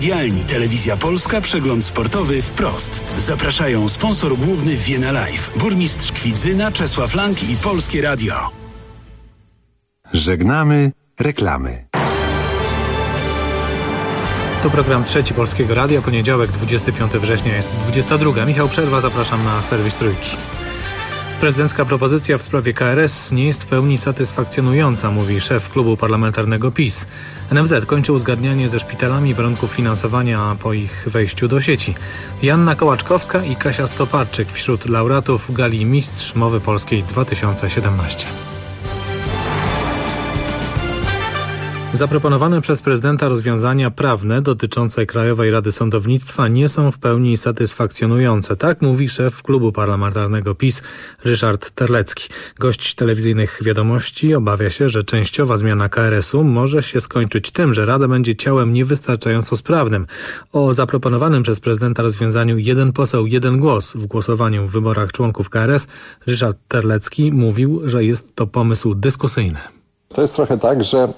Dialni Telewizja Polska, przegląd sportowy wprost. Zapraszają sponsor główny Vienna Live, burmistrz Kwidzyna Czesław Lang i Polskie Radio. Żegnamy reklamy. Tu program Trzeci Polskiego Radia, poniedziałek 25 września jest 22. Michał Przerwa, zapraszam na serwis Trójki. Prezydencka propozycja w sprawie KRS nie jest w pełni satysfakcjonująca, mówi szef klubu parlamentarnego PiS. NFZ kończy uzgadnianie ze szpitalami warunków finansowania po ich wejściu do sieci. Joanna Kołaczkowska i Kasia Stoparczyk wśród laureatów Gali Mistrz Mowy Polskiej 2017. Zaproponowane przez prezydenta rozwiązania prawne dotyczące Krajowej Rady Sądownictwa nie są w pełni satysfakcjonujące. Tak mówi szef klubu parlamentarnego PiS Ryszard Terlecki. Gość telewizyjnych Wiadomości obawia się, że częściowa zmiana KRS-u może się skończyć tym, że Rada będzie ciałem niewystarczająco sprawnym. O zaproponowanym przez prezydenta rozwiązaniu jeden poseł, jeden głos w głosowaniu w wyborach członków KRS Ryszard Terlecki mówił, że jest to pomysł dyskusyjny. To jest trochę tak, że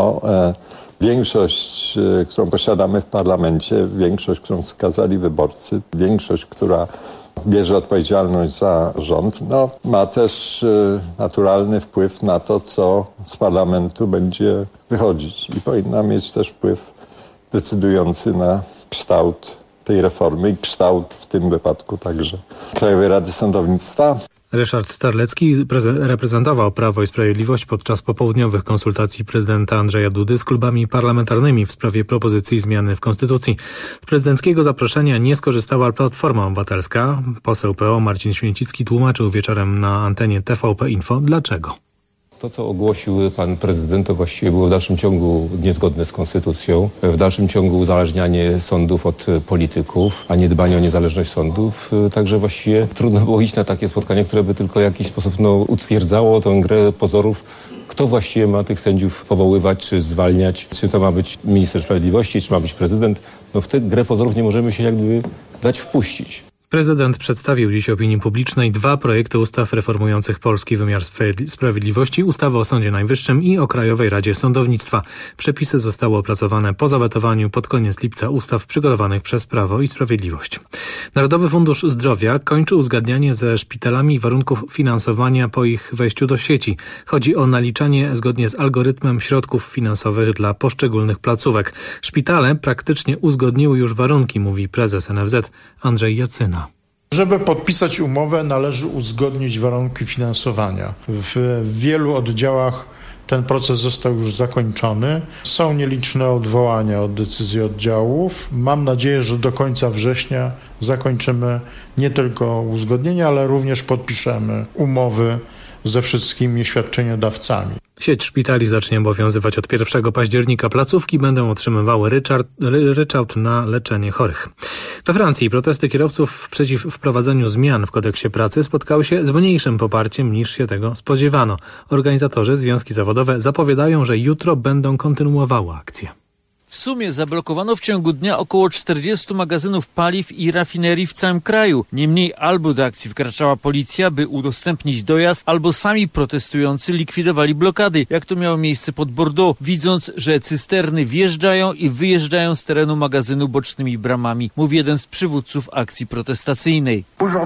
większość, którą posiadamy w parlamencie, większość, którą wskazali wyborcy, większość, która bierze odpowiedzialność za rząd, ma też naturalny wpływ na to, co z parlamentu będzie wychodzić i powinna mieć też wpływ decydujący na kształt tej reformy i kształt w tym wypadku także Krajowej Rady Sądownictwa. Ryszard Terlecki reprezentował Prawo i Sprawiedliwość podczas popołudniowych konsultacji prezydenta Andrzeja Dudy z klubami parlamentarnymi w sprawie propozycji zmiany w Konstytucji. Z prezydenckiego zaproszenia nie skorzystała Platforma Obywatelska. Poseł PO Marcin Święcicki tłumaczył wieczorem na antenie TVP Info dlaczego. To, co ogłosił pan prezydent, to właściwie było w dalszym ciągu niezgodne z konstytucją. W dalszym ciągu uzależnianie sądów od polityków, a nie dbanie o niezależność sądów. Także właściwie trudno było iść na takie spotkanie, które by tylko w jakiś sposób utwierdzało tę grę pozorów. Kto właściwie ma tych sędziów powoływać, czy zwalniać, czy to ma być minister sprawiedliwości, czy ma być prezydent. W tę grę pozorów nie możemy się jak gdyby dać wpuścić. Prezydent przedstawił dziś opinii publicznej 2 projekty ustaw reformujących polski wymiar sprawiedliwości, ustawę o Sądzie Najwyższym i o Krajowej Radzie Sądownictwa. Przepisy zostały opracowane po zawetowaniu pod koniec lipca ustaw przygotowanych przez Prawo i Sprawiedliwość. Narodowy Fundusz Zdrowia kończy uzgadnianie ze szpitalami warunków finansowania po ich wejściu do sieci. Chodzi o naliczanie zgodnie z algorytmem środków finansowych dla poszczególnych placówek. Szpitale praktycznie uzgodniły już warunki, mówi prezes NFZ Andrzej Jacyna. Żeby podpisać umowę, należy uzgodnić warunki finansowania. W wielu oddziałach ten proces został już zakończony. Są nieliczne odwołania od decyzji oddziałów. Mam nadzieję, że do końca września zakończymy nie tylko uzgodnienie, ale również podpiszemy umowy ze wszystkimi świadczeniodawcami. Sieć szpitali zacznie obowiązywać od 1 października. Placówki będą otrzymywały ryczałt na leczenie chorych. We Francji protesty kierowców przeciw wprowadzeniu zmian w kodeksie pracy spotkały się z mniejszym poparciem niż się tego spodziewano. Organizatorzy, związki zawodowe zapowiadają, że jutro będą kontynuowały akcję. W sumie zablokowano w ciągu dnia około 40 magazynów paliw i rafinerii w całym kraju. Niemniej albo do akcji wkraczała policja, by udostępnić dojazd, albo sami protestujący likwidowali blokady, jak to miało miejsce pod Bordeaux, widząc, że cysterny wjeżdżają i wyjeżdżają z terenu magazynu bocznymi bramami, mówi jeden z przywódców akcji protestacyjnej.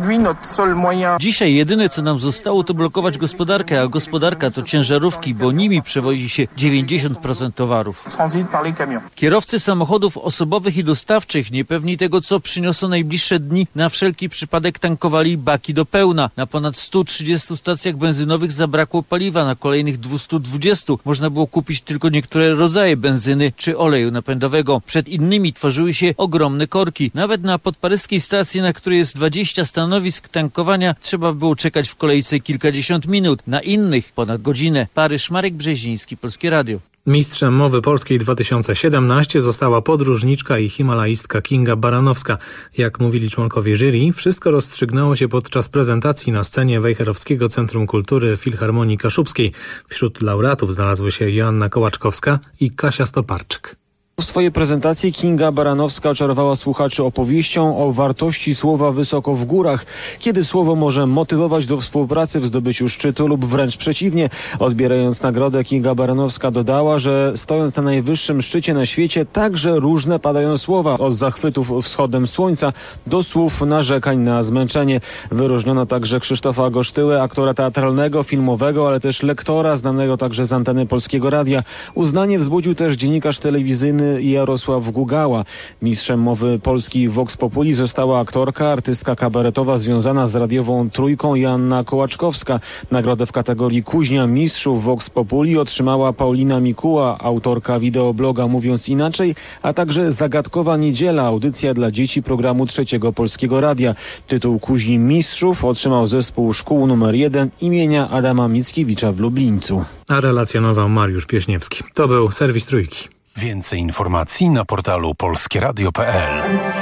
Dzisiaj jedyne, co nam zostało, to blokować gospodarkę, a gospodarka to ciężarówki, bo nimi przewozi się 90% towarów. Kierowcy samochodów osobowych i dostawczych, niepewni tego, co przyniosą najbliższe dni, na wszelki przypadek tankowali baki do pełna. Na ponad 130 stacjach benzynowych zabrakło paliwa, na kolejnych 220 można było kupić tylko niektóre rodzaje benzyny czy oleju napędowego. Przed innymi tworzyły się ogromne korki. Nawet na podparyskiej stacji, na której jest 20 stanowisk tankowania, trzeba było czekać w kolejce kilkadziesiąt minut. Na innych ponad godzinę. Paryż, Marek Brzeziński, Polskie Radio. Mistrzem Mowy Polskiej 2017 została podróżniczka i himalaistka Kinga Baranowska. Jak mówili członkowie jury, wszystko rozstrzygnęło się podczas prezentacji na scenie Wejherowskiego Centrum Kultury Filharmonii Kaszubskiej. Wśród laureatów znalazły się Joanna Kołaczkowska i Kasia Stoparczyk. W swojej prezentacji Kinga Baranowska oczarowała słuchaczy opowieścią o wartości słowa wysoko w górach, kiedy słowo może motywować do współpracy w zdobyciu szczytu lub wręcz przeciwnie. Odbierając nagrodę, Kinga Baranowska dodała, że stojąc na najwyższym szczycie na świecie także różne padają słowa, od zachwytów wschodem słońca do słów narzekań na zmęczenie. Wyróżniono także Krzysztofa Gosztyłę, aktora teatralnego, filmowego, ale też lektora, znanego także z anteny Polskiego Radia. Uznanie wzbudził też dziennikarz telewizyjny Jarosław Gugała. Mistrzem mowy polskiej Vox Populi została aktorka, artystka kabaretowa związana z radiową Trójką Joanna Kołaczkowska. Nagrodę w kategorii Kuźnia Mistrzów Vox Populi otrzymała Paulina Mikuła, autorka wideobloga Mówiąc Inaczej, a także Zagadkowa Niedziela, audycja dla dzieci programu Trzeciego Polskiego Radia. Tytuł Kuźni Mistrzów otrzymał zespół szkół nr 1 imienia Adama Mickiewicza w Lublińcu. A relacjonował Mariusz Pieśniewski. To był serwis Trójki. Więcej informacji na portalu polskieradio.pl.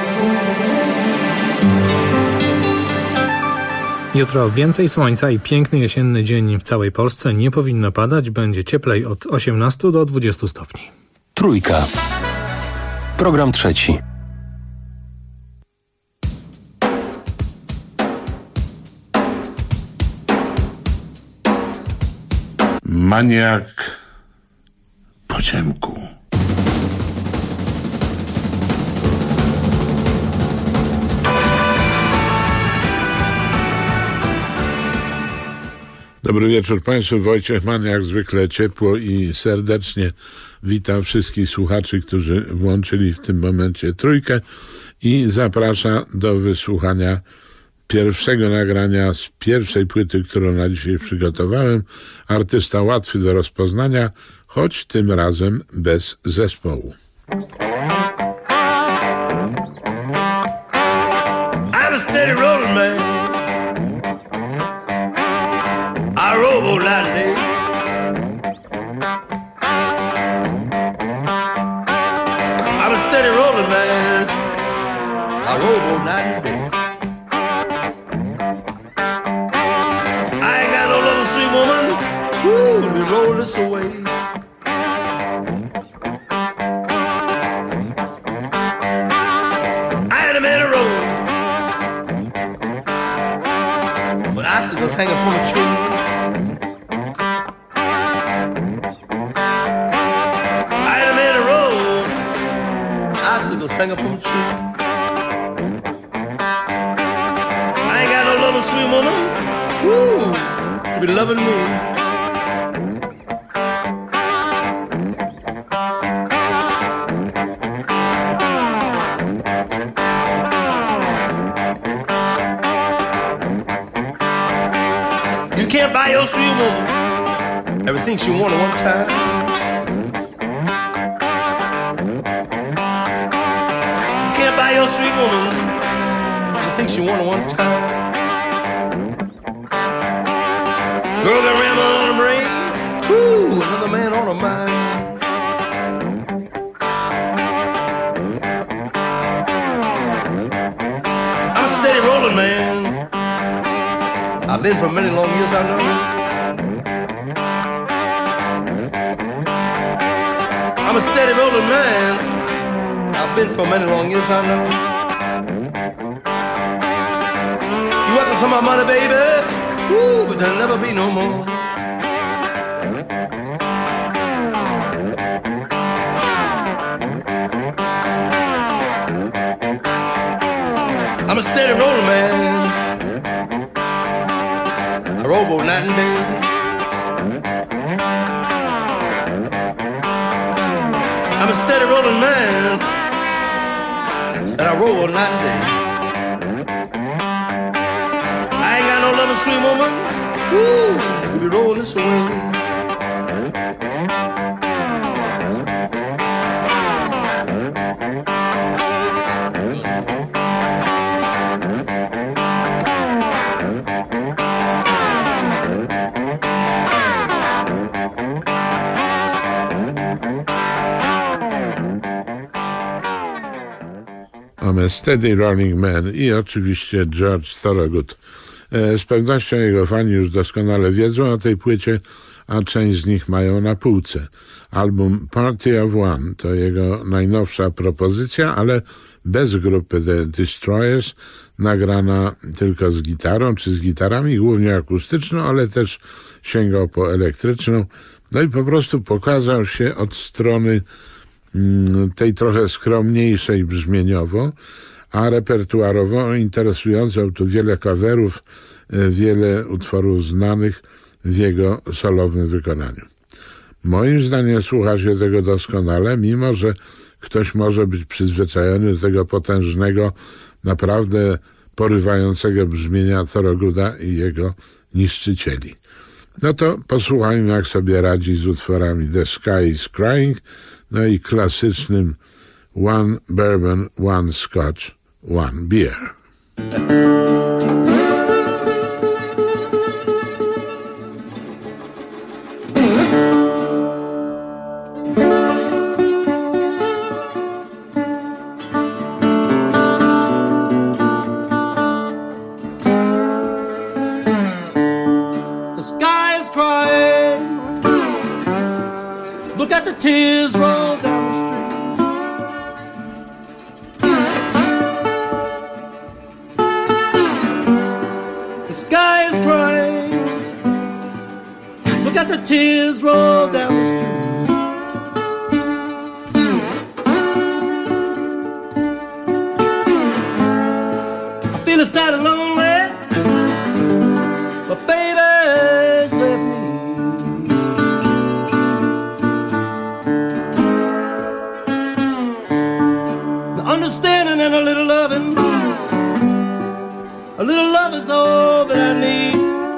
Jutro więcej słońca i piękny jesienny dzień w całej Polsce. Nie powinno padać, będzie cieplej od 18 do 20 stopni. Trójka. Program trzeci. Maniak po ciemku. Dobry wieczór Państwu, Wojciech Mann, jak zwykle ciepło i serdecznie witam wszystkich słuchaczy, którzy włączyli w tym momencie Trójkę i zapraszam do wysłuchania pierwszego nagrania z pierwszej płyty, którą na dzisiaj przygotowałem. Artysta łatwy do rozpoznania, choć tym razem bez zespołu. I'm a steady rolling man. I roll all day. I'm a steady rolling man. I roll all night day. I ain't got no little sweet woman. Woo, let me roll this away. I had a man a roll, but icicles hanging from a tree. Hanging from a tree. I ain't got no loving sweet woman. Woo, you be loving me. You can't buy your sweet woman everything she wanted one time. Your sweet woman, I think she won one time. Girl got ramble on her brain, woo, another man on her mind. I'm a steady rolling man. I've been for many long years, I know. I'm a steady rolling man. I've been for many long years, I know. You welcome to my money, baby. Woo, but there'll never be no more. I'm a steady rolling man. I roll both night and day. I'm a steady rolling man. And I roll all night and day. I ain't got no loving sweet woman. Woo, we be rolling this away. I'm a steady rolling man i oczywiście George Thorogood. Z pewnością jego fani już doskonale wiedzą o tej płycie, a część z nich mają na półce. Album Party of One to jego najnowsza propozycja, ale bez grupy The Destroyers, nagrana tylko z gitarą czy z gitarami, głównie akustyczną, ale też sięgał po elektryczną. No i po prostu pokazał się od strony tej trochę skromniejszej brzmieniowo, a repertuarowo interesującą. Tu wiele coverów, wiele utworów znanych w jego solowym wykonaniu. Moim zdaniem słucha się tego doskonale, mimo że ktoś może być przyzwyczajony do tego potężnego, naprawdę porywającego brzmienia Thorogooda i jego niszczycieli. No to posłuchajmy, jak sobie radzi z utworami The Sky is Crying, no i klasycznym One Bourbon, One Scotch, One Beer. Tears roll down the street. The sky is crying. Look at the tears roll down the street. I feel sad and lonely, but baby's left me. Understanding and a little loving. A little love is all that I need.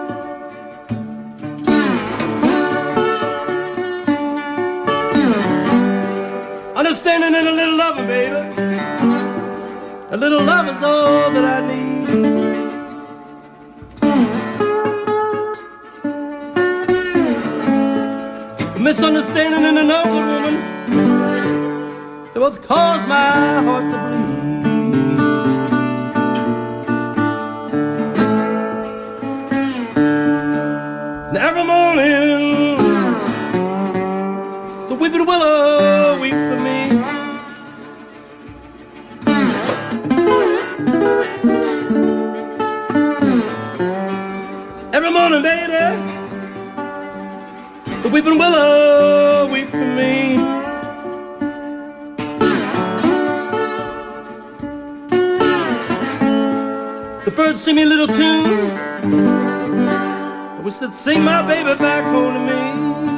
Understanding and a little loving, baby. A little love is all that I need. A misunderstanding and an older woman, they both cause my heart to bleed. And every morning, the weeping willow weep for me. Every morning, baby, the weeping willow weep for me. The birds sing me a little tune. I wish they'd sing my baby back home to me.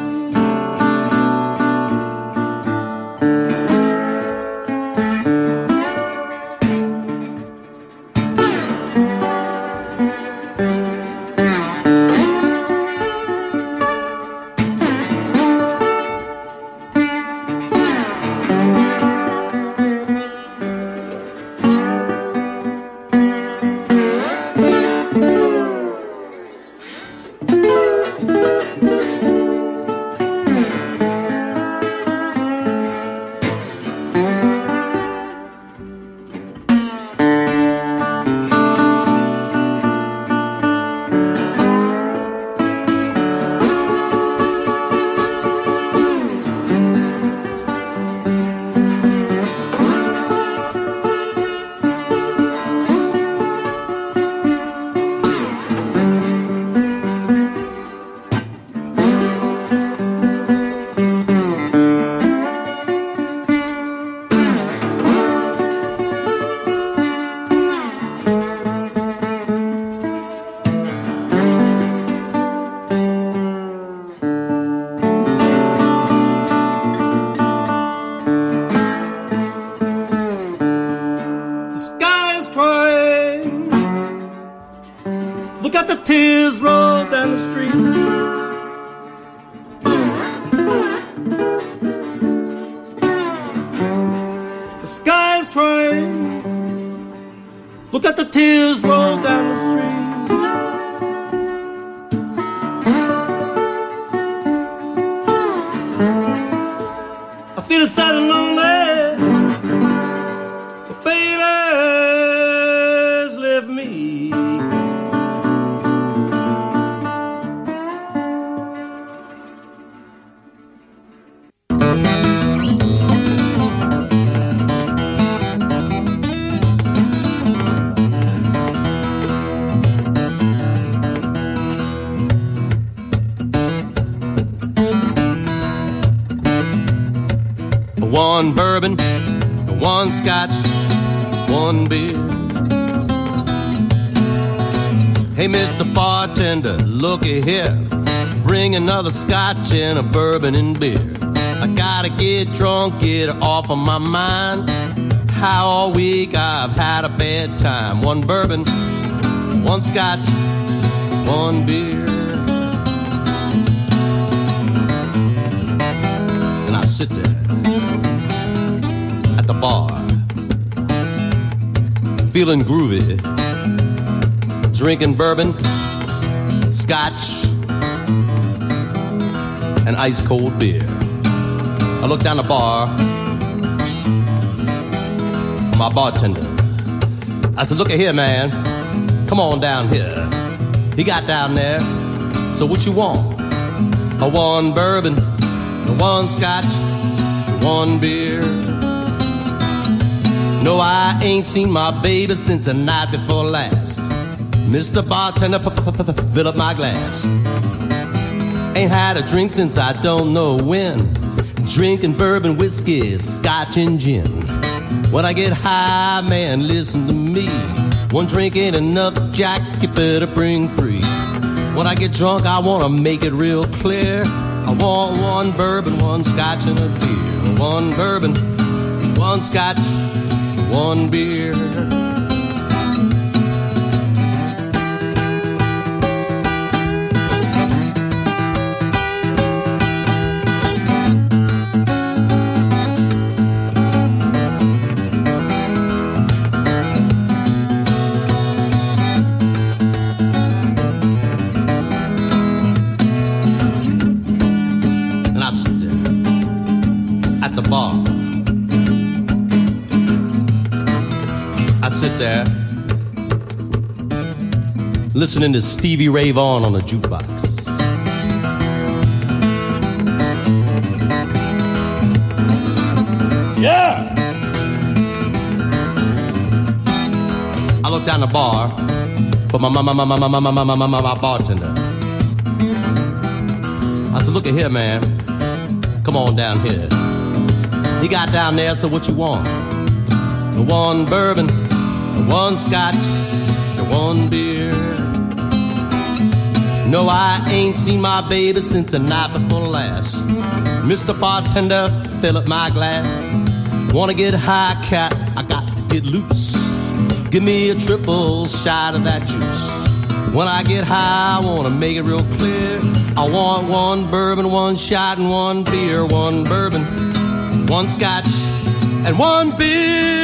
Got the tears roll down the street. The sky's crying. Look at the tears roll down the street. I feel sad and lonely, but baby's left me. one bourbon, one scotch, one beer. Hey, Mr. Bartender, looky here. Bring another scotch and a bourbon and beer. I gotta get drunk, get it off of my mind. How all week I've had a bad time. One bourbon, one scotch, one beer. And I sit there at the bar, feeling groovy, drinking bourbon, scotch, and ice cold beer. I look down the bar for my bartender. I said, look at here, man. Come on down here. He got down there. So what you want? A one bourbon, a one scotch, one beer. No, I ain't seen my baby since the night before last. Mr. Bartender, fill up my glass. Ain't had a drink since I don't know when. Drinking bourbon, whiskey, scotch, and gin. When I get high, man, listen to me. One drink ain't enough, Jack, you better bring three. When I get drunk, I wanna make it real clear. I want one bourbon, one scotch, and a beer. One bourbon, one scotch, one beer. There, listening to Stevie Ray Vaughan on a jukebox. Yeah! I look down the bar for my bartender. I said, look at here, man. Come on down here. He got down there, so what you want? One bourbon, one scotch, one beer. No, I ain't seen my baby since the night before last. Mr. Bartender, fill up my glass. Wanna get high, cat, I got to get loose. Give me a triple shot of that juice. When I get high, I wanna make it real clear. I want one bourbon, one shot, and one beer. One bourbon, one scotch, and one beer.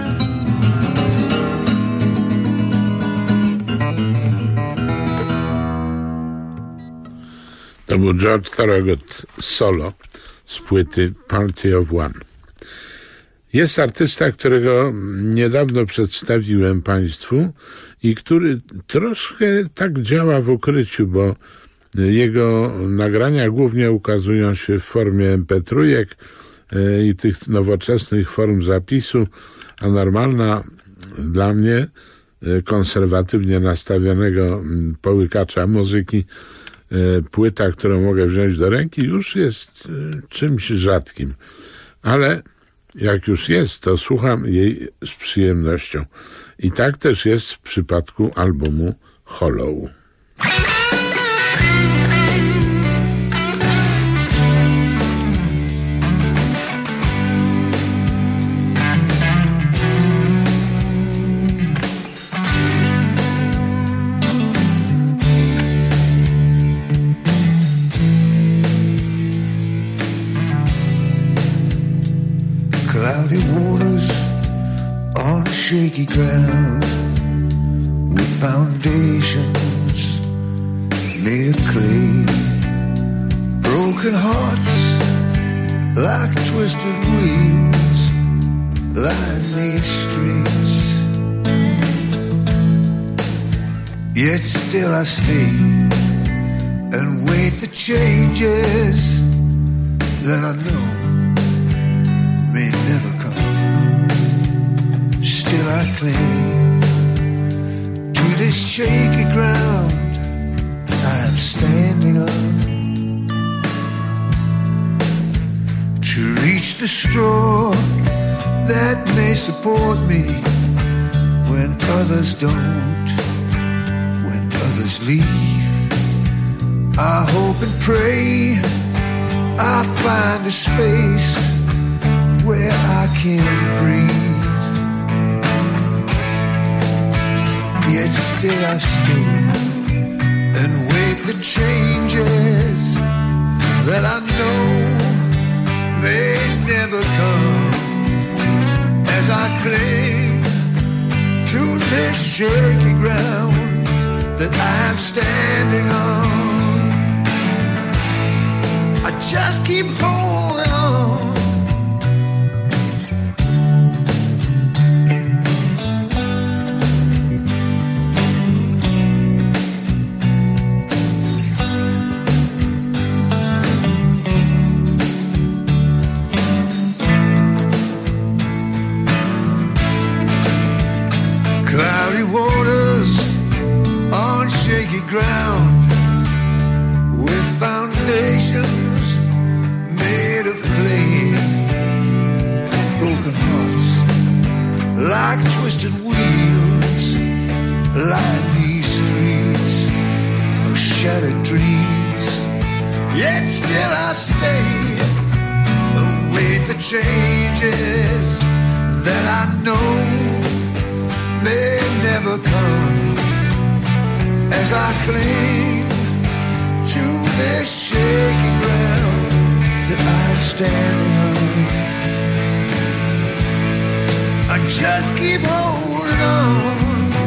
To był George Thorogood solo z płyty Party of One. Jest artysta, którego niedawno przedstawiłem Państwu i który troszkę tak działa w ukryciu, bo jego nagrania głównie ukazują się w formie MP3 i tych nowoczesnych form zapisu, a normalna dla mnie, konserwatywnie nastawionego połykacza muzyki, płyta, którą mogę wziąć do ręki, już jest czymś rzadkim. Ale jak już jest, to słucham jej z przyjemnością. I tak też jest w przypadku albumu Hollow. Cloudy waters on shaky ground, with foundations made of clay. Broken hearts like twisted wheels line these streets. Yet still I stay and wait the changes that I know may never come. Still I cling to this shaky ground I am standing on, to reach just a straw that may support me when others don't, when others leave. I hope and pray I find a space where I can breathe. Yet still I stay and wait the changes that I know may never come, as I cling to this shaky ground that I'm standing on. I just keep holding on. Cloudy waters on shaky ground with foundations made of clay. Broken hearts like twisted wheels line these streets of shattered dreams. Yet still I stay and wait the changes that I know may never come, as I cling to this shaky ground that I'm standing on. I just keep holding on.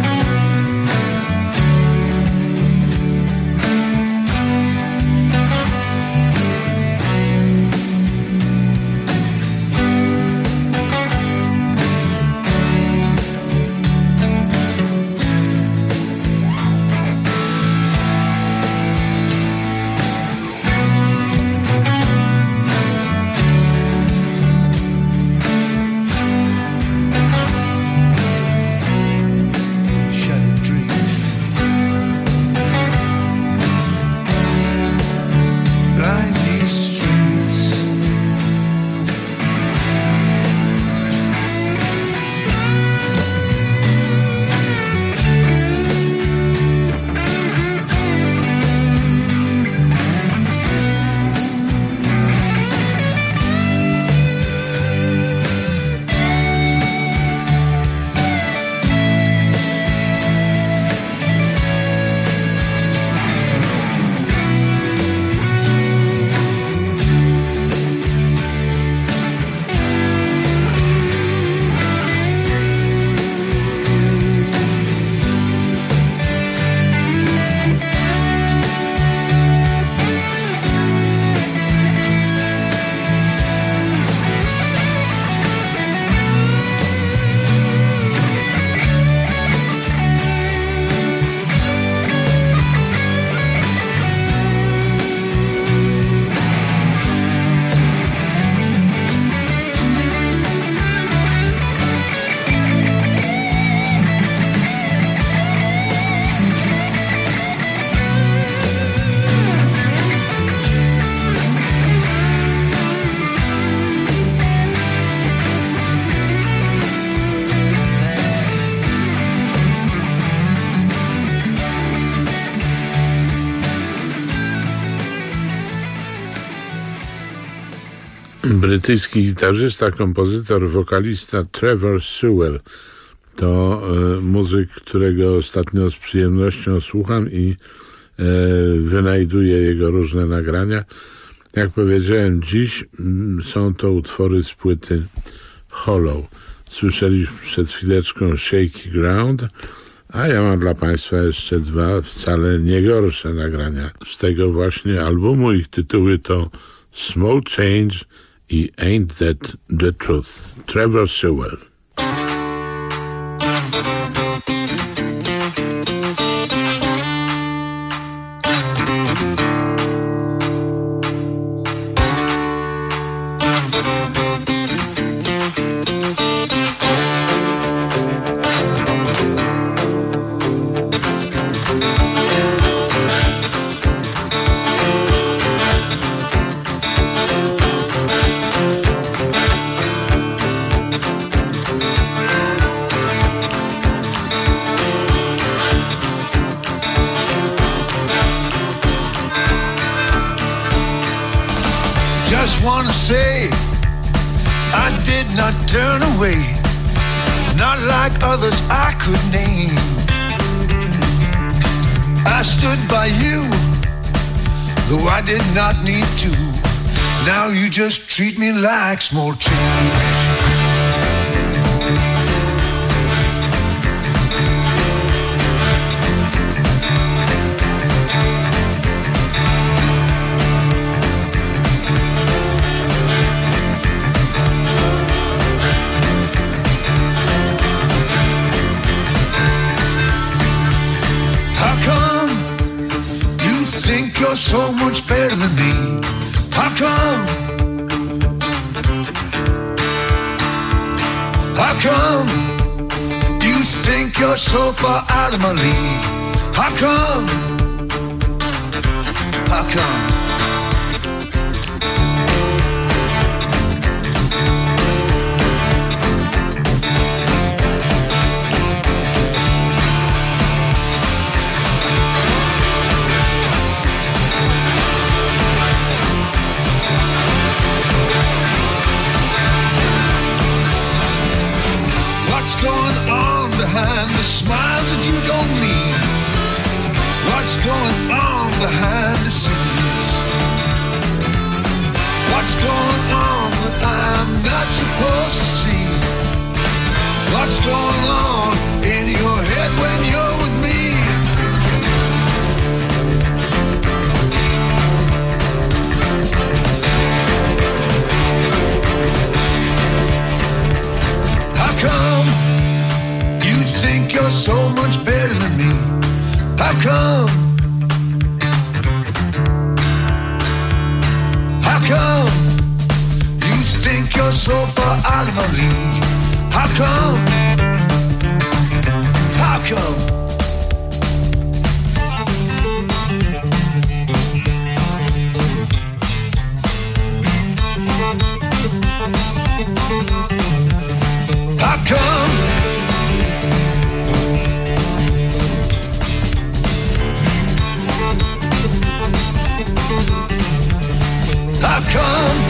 Brytyjski gitarzysta, kompozytor, wokalista Trevor Sewell to muzyk, którego ostatnio z przyjemnością słucham i wynajduję jego różne nagrania. Jak powiedziałem, dziś są to utwory z płyty Hollow. Słyszeliśmy przed chwileczką Shaky Ground, a ja mam dla Państwa jeszcze dwa wcale nie gorsze nagrania z tego właśnie albumu. Ich tytuły to Small Change i Ain't That the Truth. Trevor Sewell. say I did not turn away, not like others I could name. I stood by you, though I did not need to. Now you just treat me like small change. You're so much better than me. How come? How come you think you're so far out of my league? How come? How come? Behind the smiles that you don't mean, what's going on behind the scenes? What's going on that I'm not supposed to see? What's going on in your head when you're with me? How come you're so much better than me? How come? How come you think you're so far out of my league? How come? How come? How come? How come?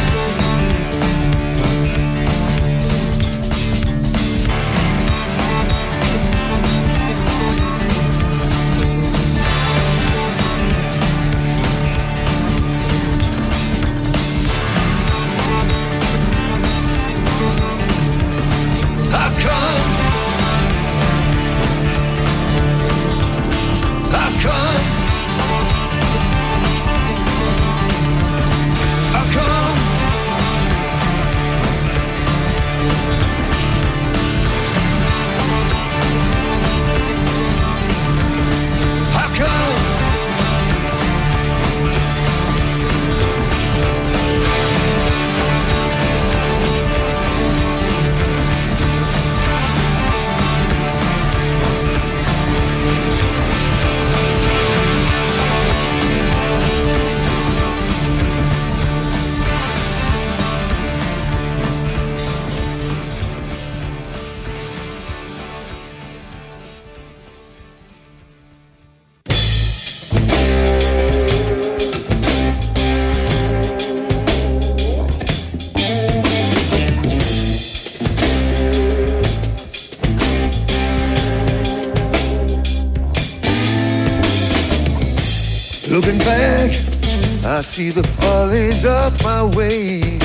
Looking back, I see the follies of my ways.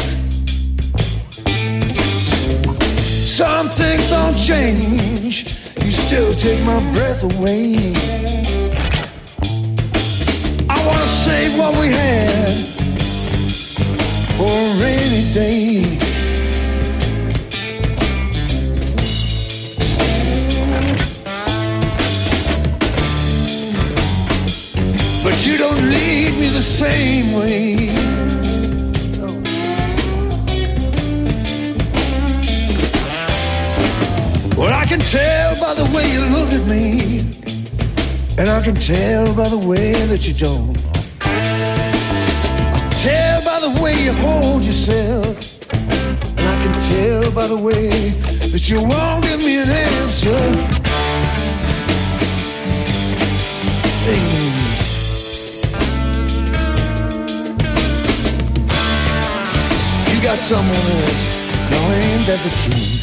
Some things don't change, you still take my breath away. I wanna save what we had for a rainy day. But you don't need me the same way. No. Well, I can tell by the way you look at me, and I can tell by the way that you don't. I can tell by the way you hold yourself, and I can tell by the way that you won't give me an answer. Hey. got someone else. No, ain't that the truth?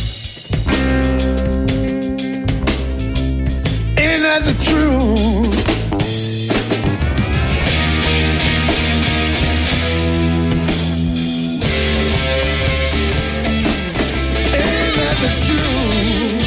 Ain't that the truth? Ain't that the truth?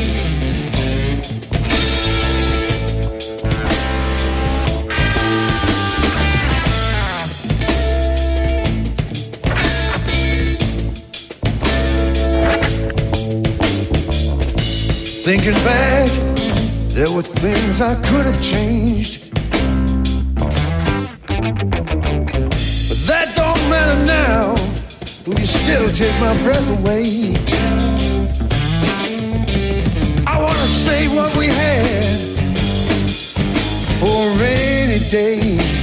Thinking back, there were things I could have changed, but that don't matter now. You still take my breath away. I wanna say what we had for a rainy day.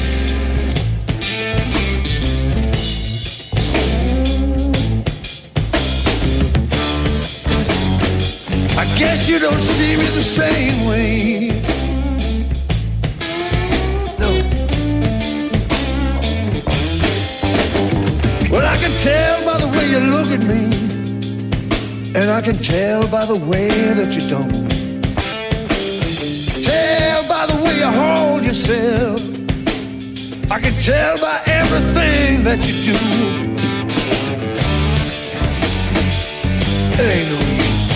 I guess you don't see me the same way. No. Well, I can tell by the way you look at me, and I can tell by the way that you don't. Tell by the way you hold yourself. I can tell by everything that you do. It ain't no use.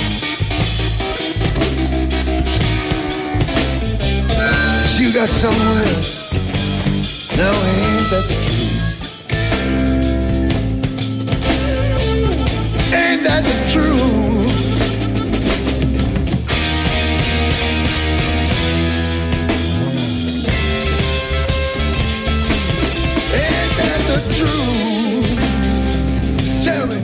You got someone else. No, ain't that the truth? Ain't that the truth? Ain't that the truth? Tell me.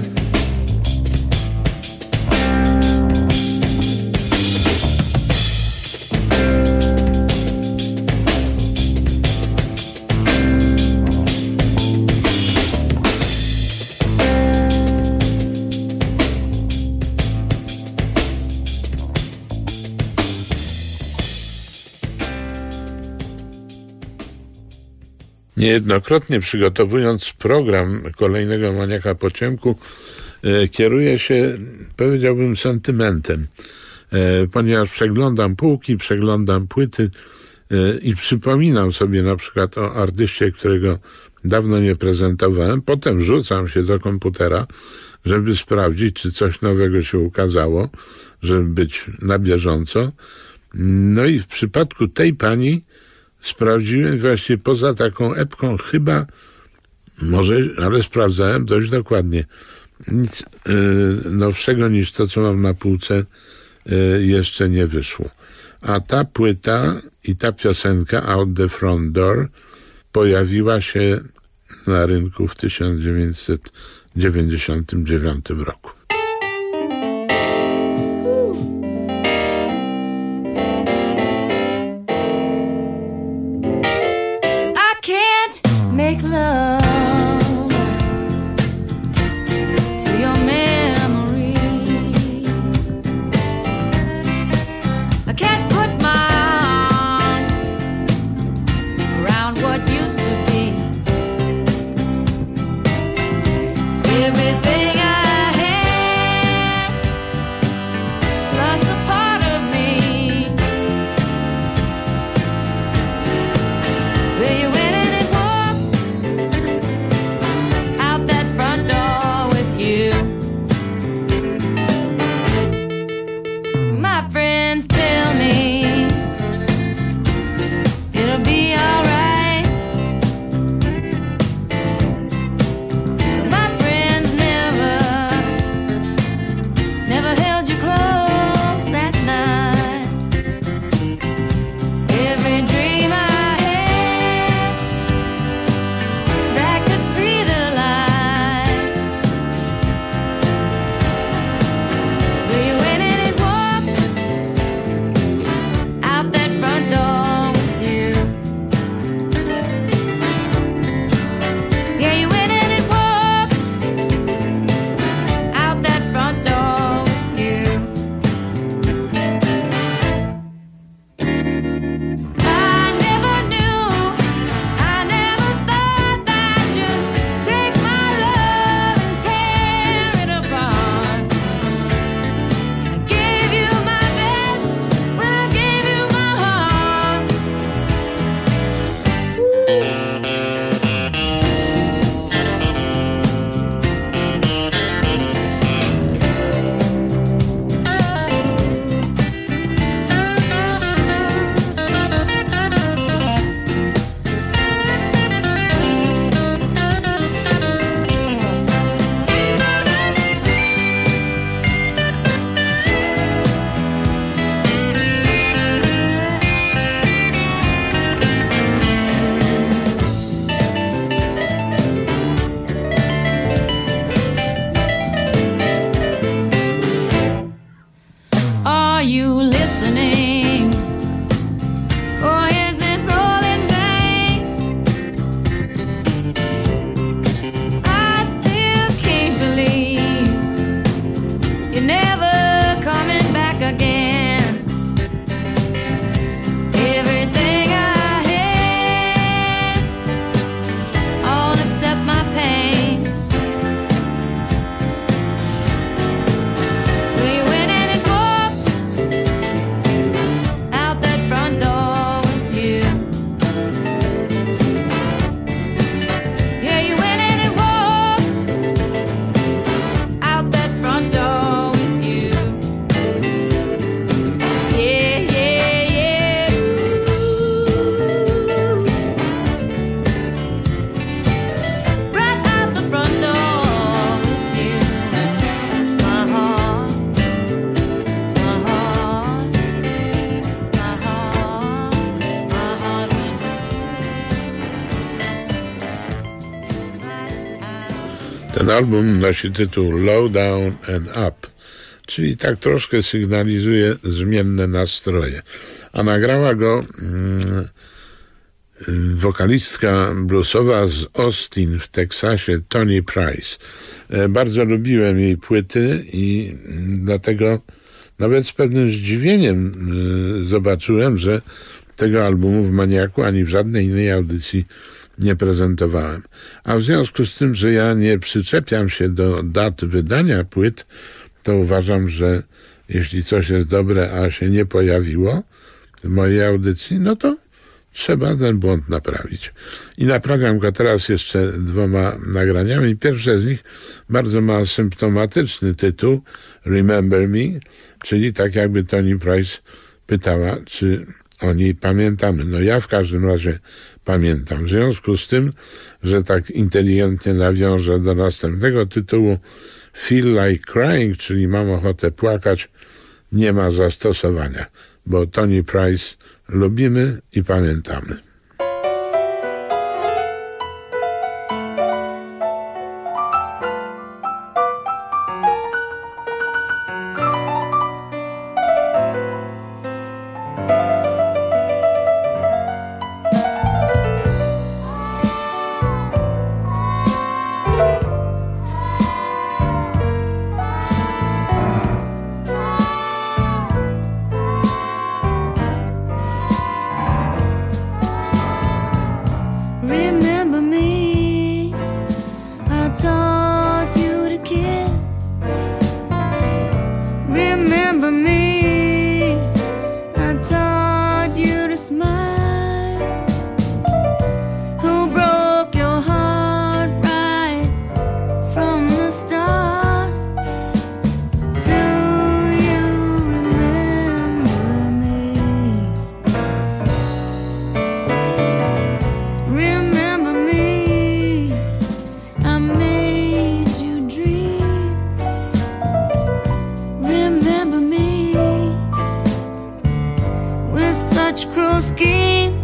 Niejednokrotnie przygotowując program kolejnego Maniaka po ciemku, kieruję się, powiedziałbym, sentymentem, ponieważ przeglądam półki, przeglądam płyty i przypominam sobie na przykład o artyście, którego dawno nie prezentowałem. Potem rzucam się do komputera, żeby sprawdzić, czy coś nowego się ukazało, żeby być na bieżąco. No i w przypadku tej pani sprawdziłem właśnie poza taką epką chyba, może, ale sprawdzałem dość dokładnie. Nic nowszego niż to, co mam na półce, jeszcze nie wyszło. A ta płyta i ta piosenka Out the Front Door pojawiła się na rynku w 1999 roku. Make love to your memory. I can't put my arms around what used to be. Everything I had listening. Or is this all in vain? I still can't believe you're never coming back again. Everything I had, all except my pain. We went and walked out that front door with you. Yeah, you went and walked out that front door with you. Yeah, yeah, yeah. Right out the front door with you. My heart, my heart, my heart, my heart went Ten album nosi tytuł Low Down and Up, czyli tak troszkę sygnalizuje zmienne nastroje. A nagrała go wokalistka bluesowa z Austin w Teksasie, Toni Price. Bardzo lubiłem jej płyty i dlatego nawet z pewnym zdziwieniem zobaczyłem, że tego albumu w Maniaku ani w żadnej innej audycji nie prezentowałem. A w związku z tym, że ja nie przyczepiam się do dat wydania płyt, to uważam, że jeśli coś jest dobre, a się nie pojawiło w mojej audycji, no to trzeba ten błąd naprawić. I naprawiam go teraz jeszcze 2 nagraniami. Pierwsze z nich bardzo ma symptomatyczny tytuł Remember Me, czyli tak jakby Toni Price pytała, czy o niej pamiętamy. No ja w każdym razie pamiętam. W związku z tym, że tak inteligentnie nawiążę do następnego tytułu, Feel Like Crying, czyli mam ochotę płakać, nie ma zastosowania, bo Toni Price lubimy i pamiętamy. Remember me, I taught you to kiss. Remember me, I taught you to smile. Who broke your heart right from the start? Do you remember me? Remember me, I made you dream. Remember me, with such cruel schemes.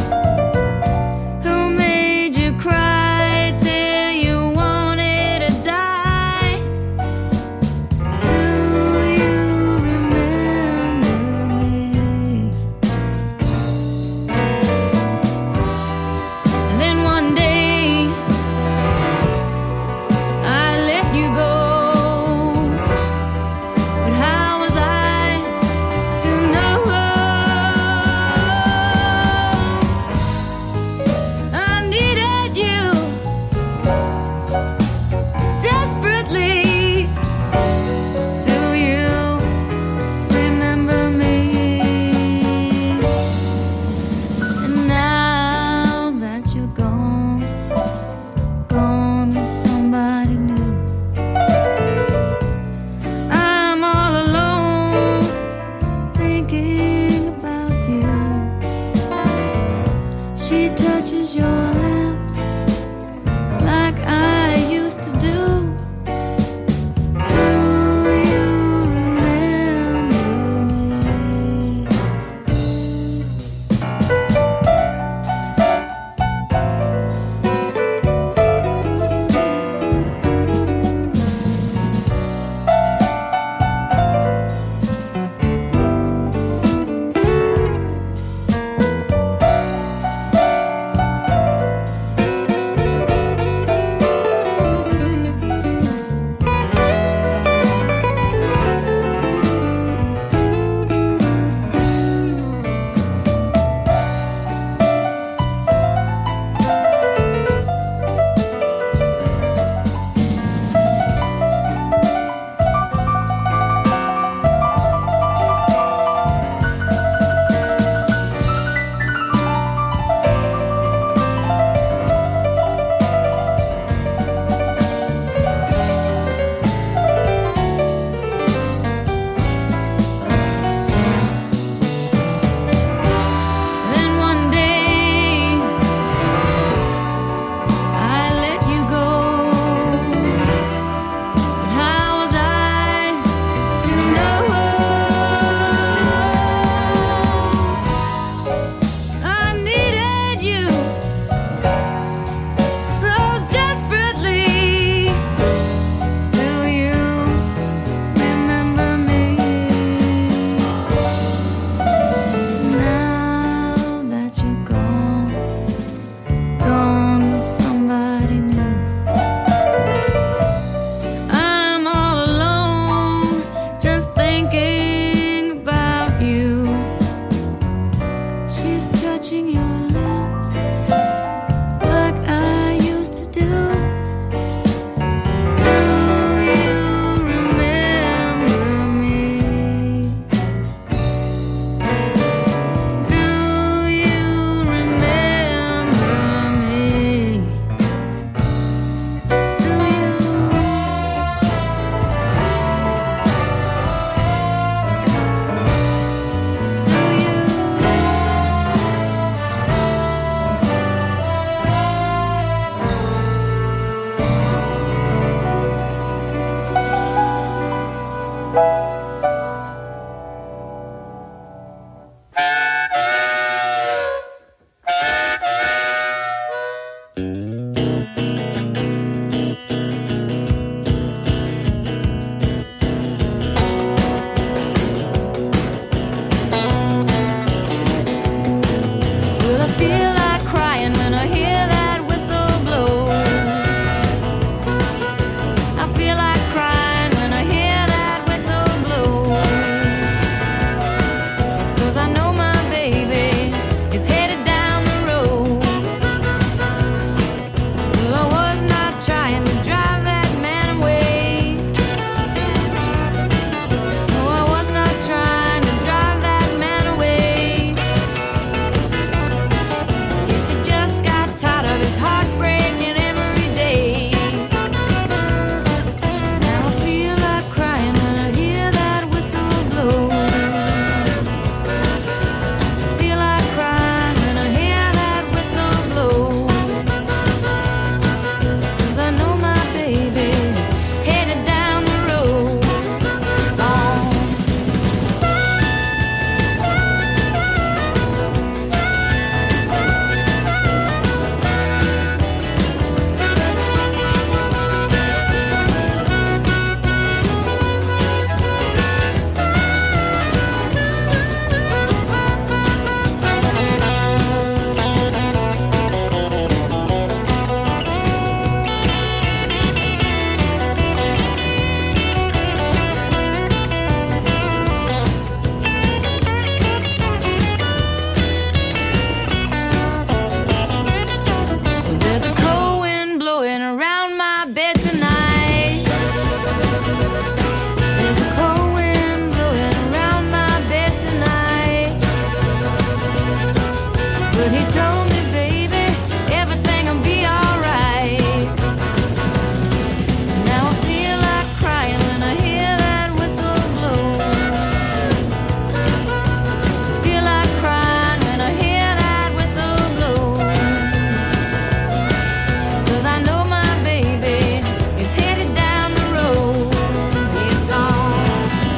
Who made you cry till you wanted to die? Do you remember me? And then one day I let you go, but how was I to know? I needed you desperately. Do you remember me? And now that you're gone, gone with somebody new, I'm all alone, thinking about you. She touches your lips like I used to do. Do you remember me? feel like crying when I hear that whistle blow. I feel like crying when I hear that whistle blow. 'Cause I know my baby is headed down the road. Well, I was not trying to drive that man away. No, I was not trying to drive that man away. Guess he just got tired of his heart breaking every day. Now I feel like crying when I hear that whistle blow. I feel like crying when I hear that whistle blow. 'Cause I know my baby's headed down the road. There's a cold wind blowing around my bed tonight. There's a cold wind blowing around my bed tonight. But he told me, baby, everything'll be alright. Now I feel like crying when I hear that whistle blow. I feel like crying when I hear that whistle blow. 'Cause I know my baby is headed down the road. He's gone.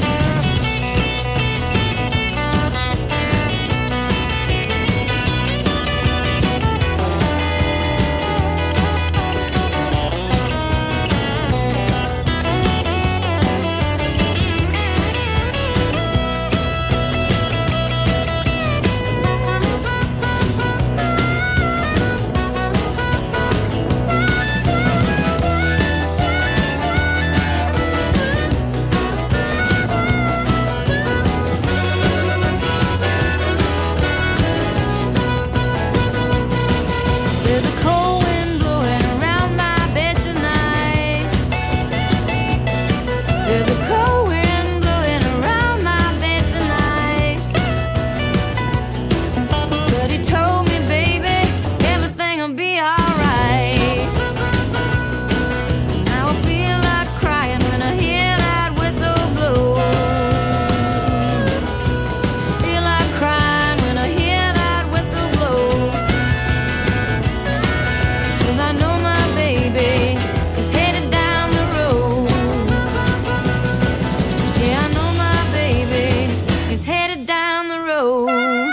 There's a cold wind blowing around my bed tonight. There's a cold wind blowing around my bed tonight. But he told me, baby, everything'll be alright. Now I feel like crying when I hear that whistle blow. Feel like crying when I hear that whistle blow. 'Cause I know my baby is headed down the road. Yeah, I know my baby is headed down the road.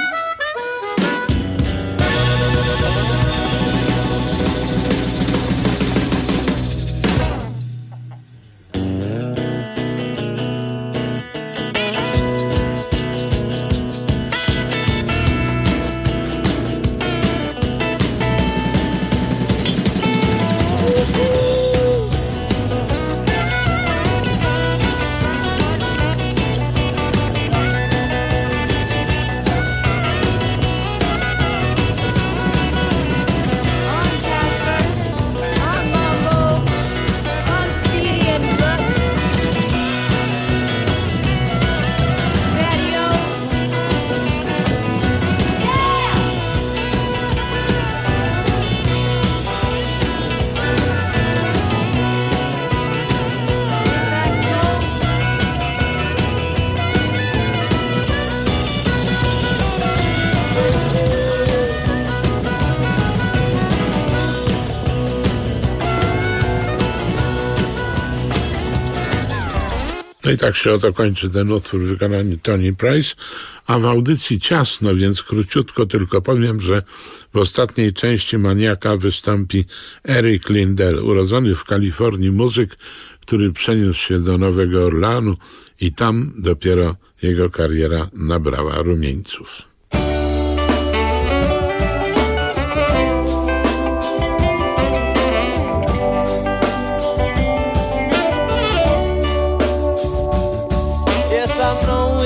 No i tak się oto kończy ten utwór w wykonaniu Tony Price, a w audycji ciasno, więc króciutko tylko powiem, że w ostatniej części Maniaka wystąpi Eric Lindell, urodzony w Kalifornii muzyk, który przeniósł się do Nowego Orleanu i tam dopiero jego kariera nabrała rumieńców.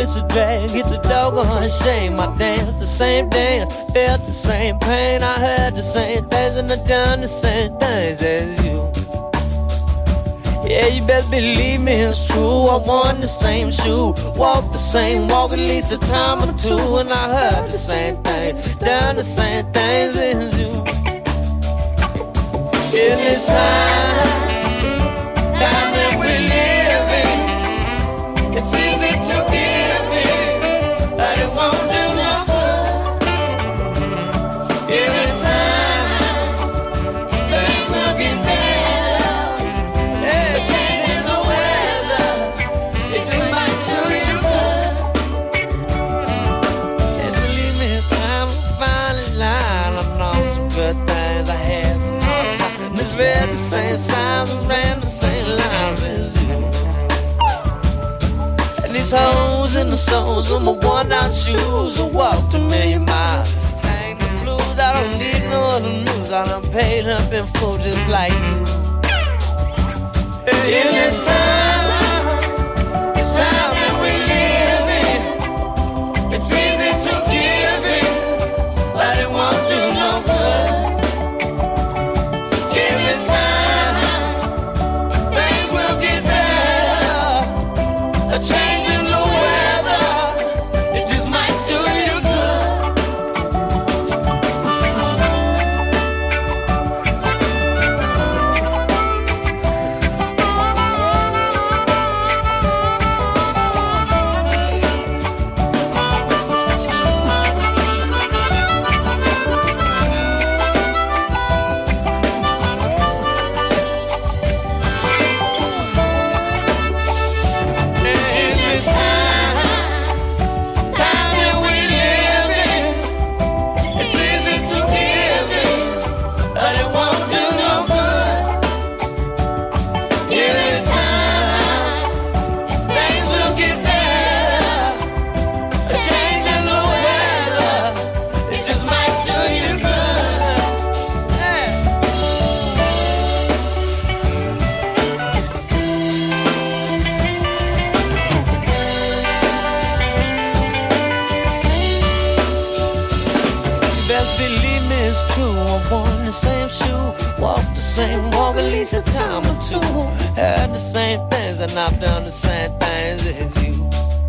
it's a drag, it's a doggone shame. I danced the same dance, felt the same pain. I heard the same things and I done the same things as you. Yeah, you best believe me, it's true. I won the same shoe, walked the same walk at least a time or two. And I heard the same thing, done the same things as you. In this time that we live in, it's easy to give in, but it won't do no good. Every time things will get better, changing the weather, it just might show you good. And believe me, I'm a fine line. I know some good things I had some hard times. Misread the same signs and ran the same lines as you. And these holes in the soles of my worn-out shoes, I walked a million miles, sang the blues. I don't need no other news. I done paid up in full just like you. In this time that we live in, it's easy to give in, but it won't do no good. Every time things will get better, a change in the weather, it just might suit you good. Best believe me, it's true. I wore the same shoe, walked the same walk at least a time or two. Heard the same things and I've done the same things as you.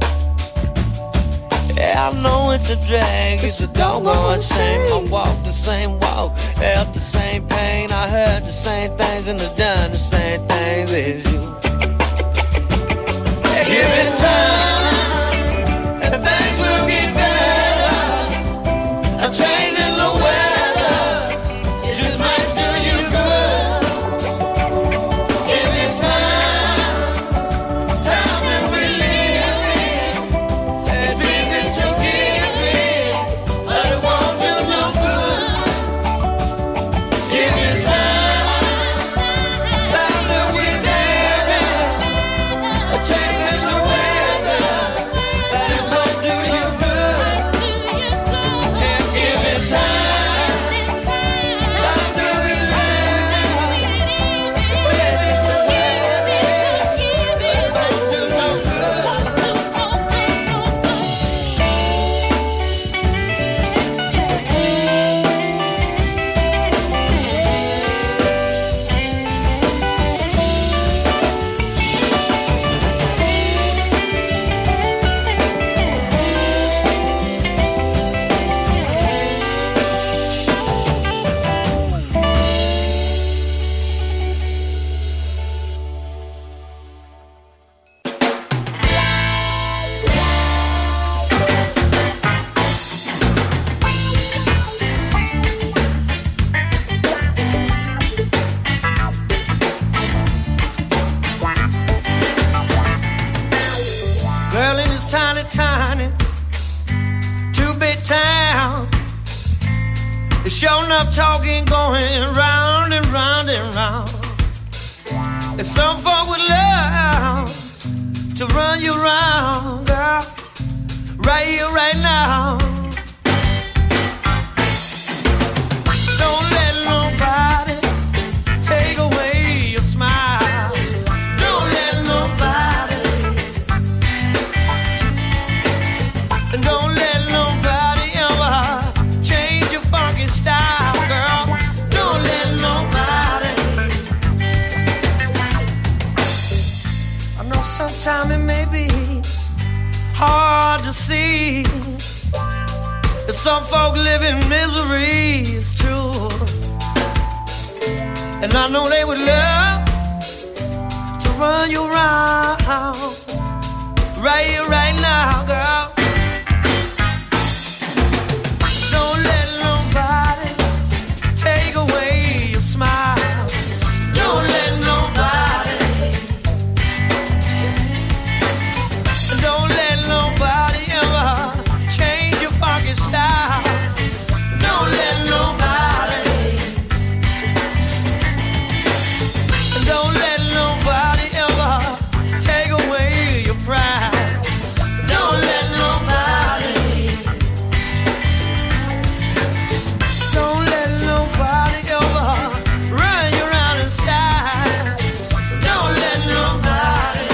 Yeah, I know it's a drag, it's a doggone shame. I walked the same walk, felt the same pain. I heard the same things and I've done the same things as you. Yeah, give it time and things will get better. A change in the weather, it just might do you good. Give it time that we live in, it's easy to give in, but it won't do no good. Give it time that we live in, a change in the weather, that it might do you good. Yeah, give it time that we live in, it's easy to give in, but it won't do no good. Girl in this tiny, tiny, two-bit town, it's sure enough talking going round and round and round. And some folk would love to run you around, girl, right here, right now. Don't let nobody take away your smile. Don't let nobody see that some folk live in misery, it's true. And I know they would love to run you around right here, right now, girl. Don't let nobody take away your smile. Don't let nobody, don't let nobody ever change your fucking style. Don't let nobody, don't let nobody ever take away your pride. Don't let nobody, don't let nobody ever run you around inside. Don't let nobody.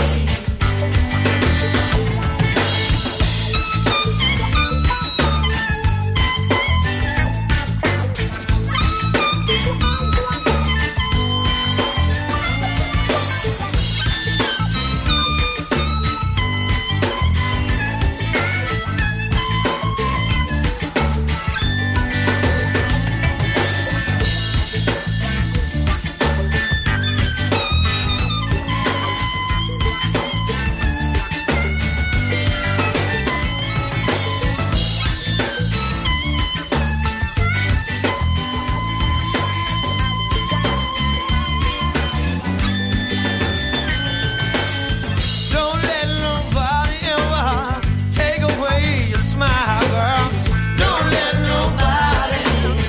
Don't let nobody ever take away your smile, girl. Don't let nobody,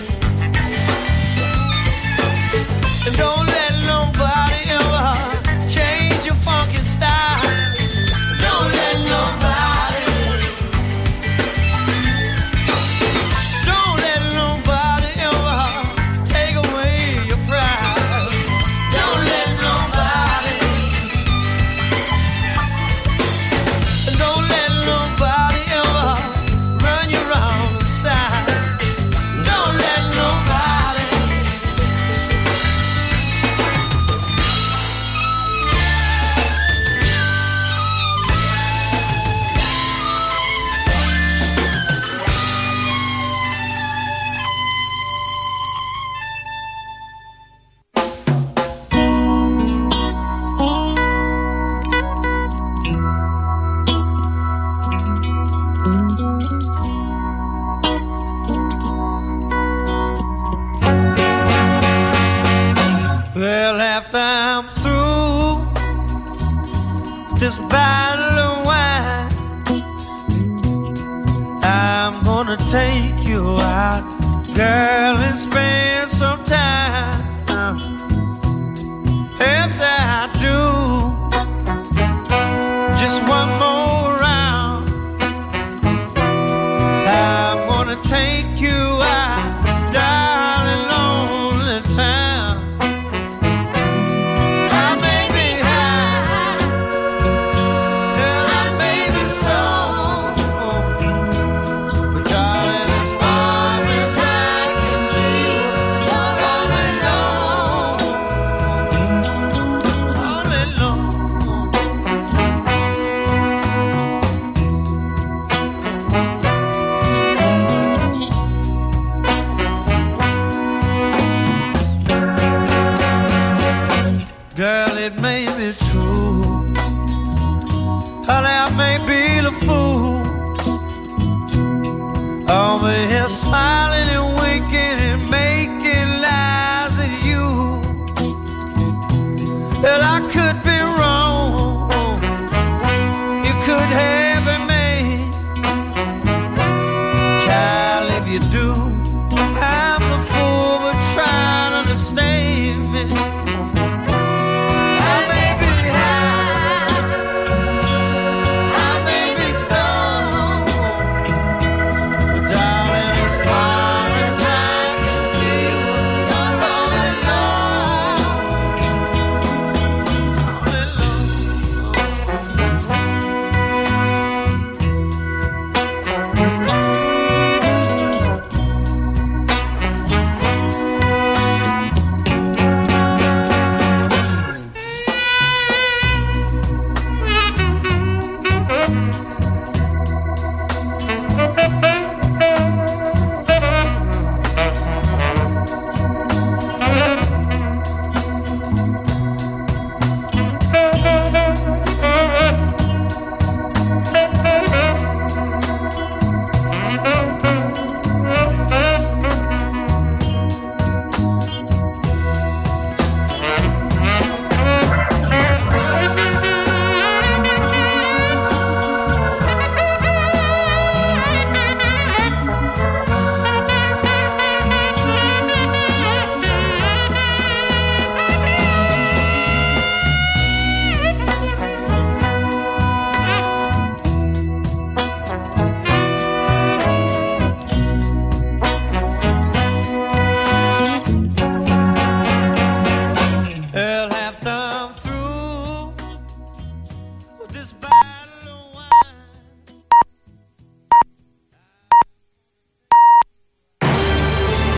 and don't let nobody ever change your funky style. Don't let nobody, don't let nobody ever take away your pride. Don't let nobody, don't let nobody ever run you around the side. Don't let nobody. Well, after I'm through with this bottle of wine, I'm gonna take you out, girl, and spend some time. After I do just one more round, I'm gonna take you out, darling, lonely town. I may be high, and I may be stoned, but darling, as far as I can see, you're all alone, all alone. Girl, it may be true, honey, I may be the fool, over here smiling and winking and making lies at you. Well, I could be wrong, you could have me, child, if you do